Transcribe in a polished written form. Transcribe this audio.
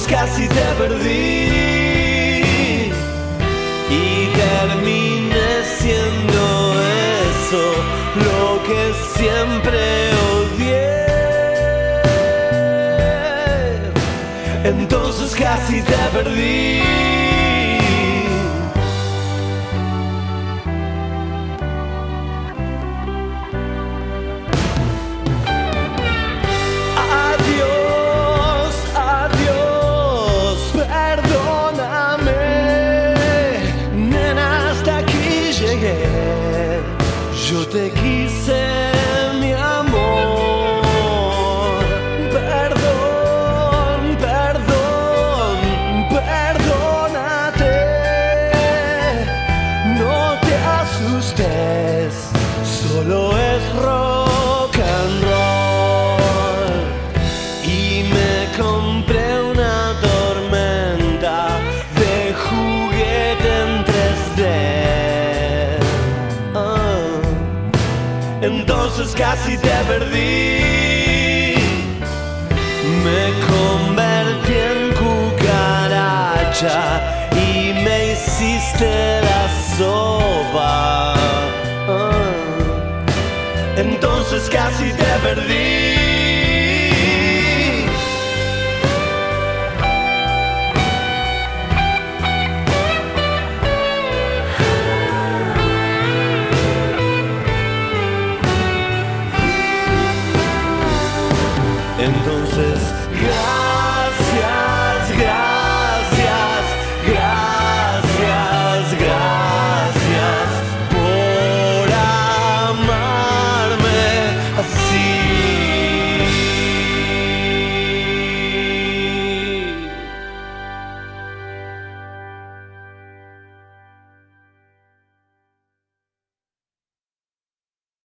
entonces casi te perdí y terminé siendo eso, lo que siempre odié. Entonces casi te perdí. Yo te quise, mi amor. Perdón, perdón, perdónate. No te asustes, solo es rock and roll. Y me compré una tormenta de juguete en 3D. Entonces casi te perdí. Me convertí en cucaracha y me hiciste la sopa. Entonces casi te perdí.